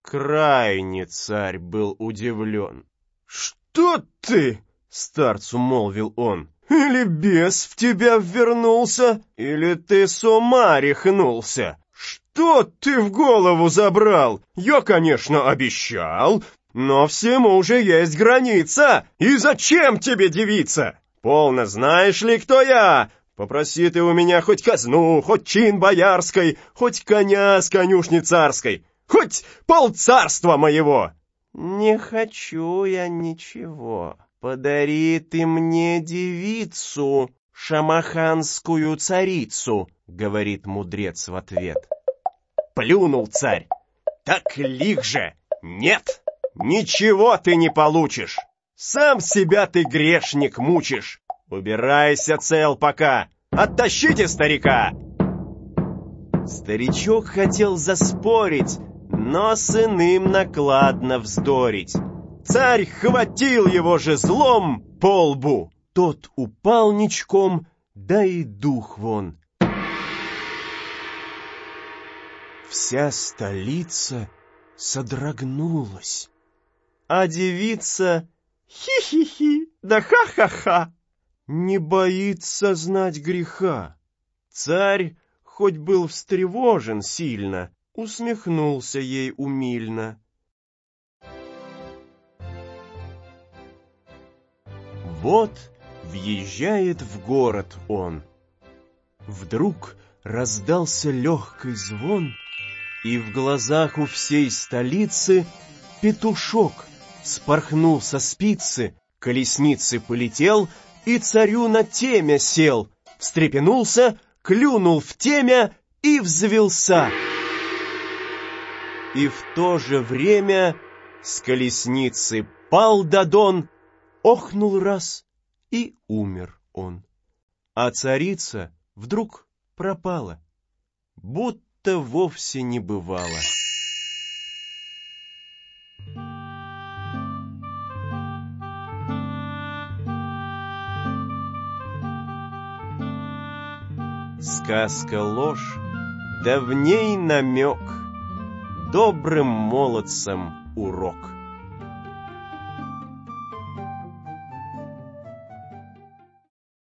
Крайне царь был удивлен. «Что ты?» — старцу молвил он. «Или бес в тебя ввернулся, или ты с ума рехнулся? Что ты в голову забрал? Я, конечно, обещал, но всему же есть граница. И зачем тебе девица? Полно знаешь ли, кто я? Попроси ты у меня хоть казну, хоть чин боярской, хоть коня с конюшни царской, хоть полцарства моего». «Не хочу я ничего. Подари ты мне девицу, шамаханскую царицу», — говорит мудрец в ответ. Плюнул царь. «Так лих же! Нет, ничего ты не получишь. Сам себя ты, грешник, мучишь. Убирайся цел пока. Оттащите старика!» Старичок хотел заспорить, но с иным накладно вздорить. Царь хватил его жезлом по лбу. Тот упал ничком, да и дух вон. Вся столица содрогнулась, а девица хи-хи-хи, да ха-ха-ха, не боится знать греха. Царь, хоть был встревожен сильно, усмехнулся ей умильно. Вот въезжает в город он. Вдруг раздался легкий звон, и в глазах у всей столицы петушок спорхнул со спицы, колесницы полетел и царю на темя сел, встрепенулся, клюнул в темя и взвился. И в то же время с колесницы пал Дадон, охнул раз, и умер он. А царица вдруг пропала, будто вовсе не бывало. Сказка ложь, да в ней намек, добрым молодцам урок.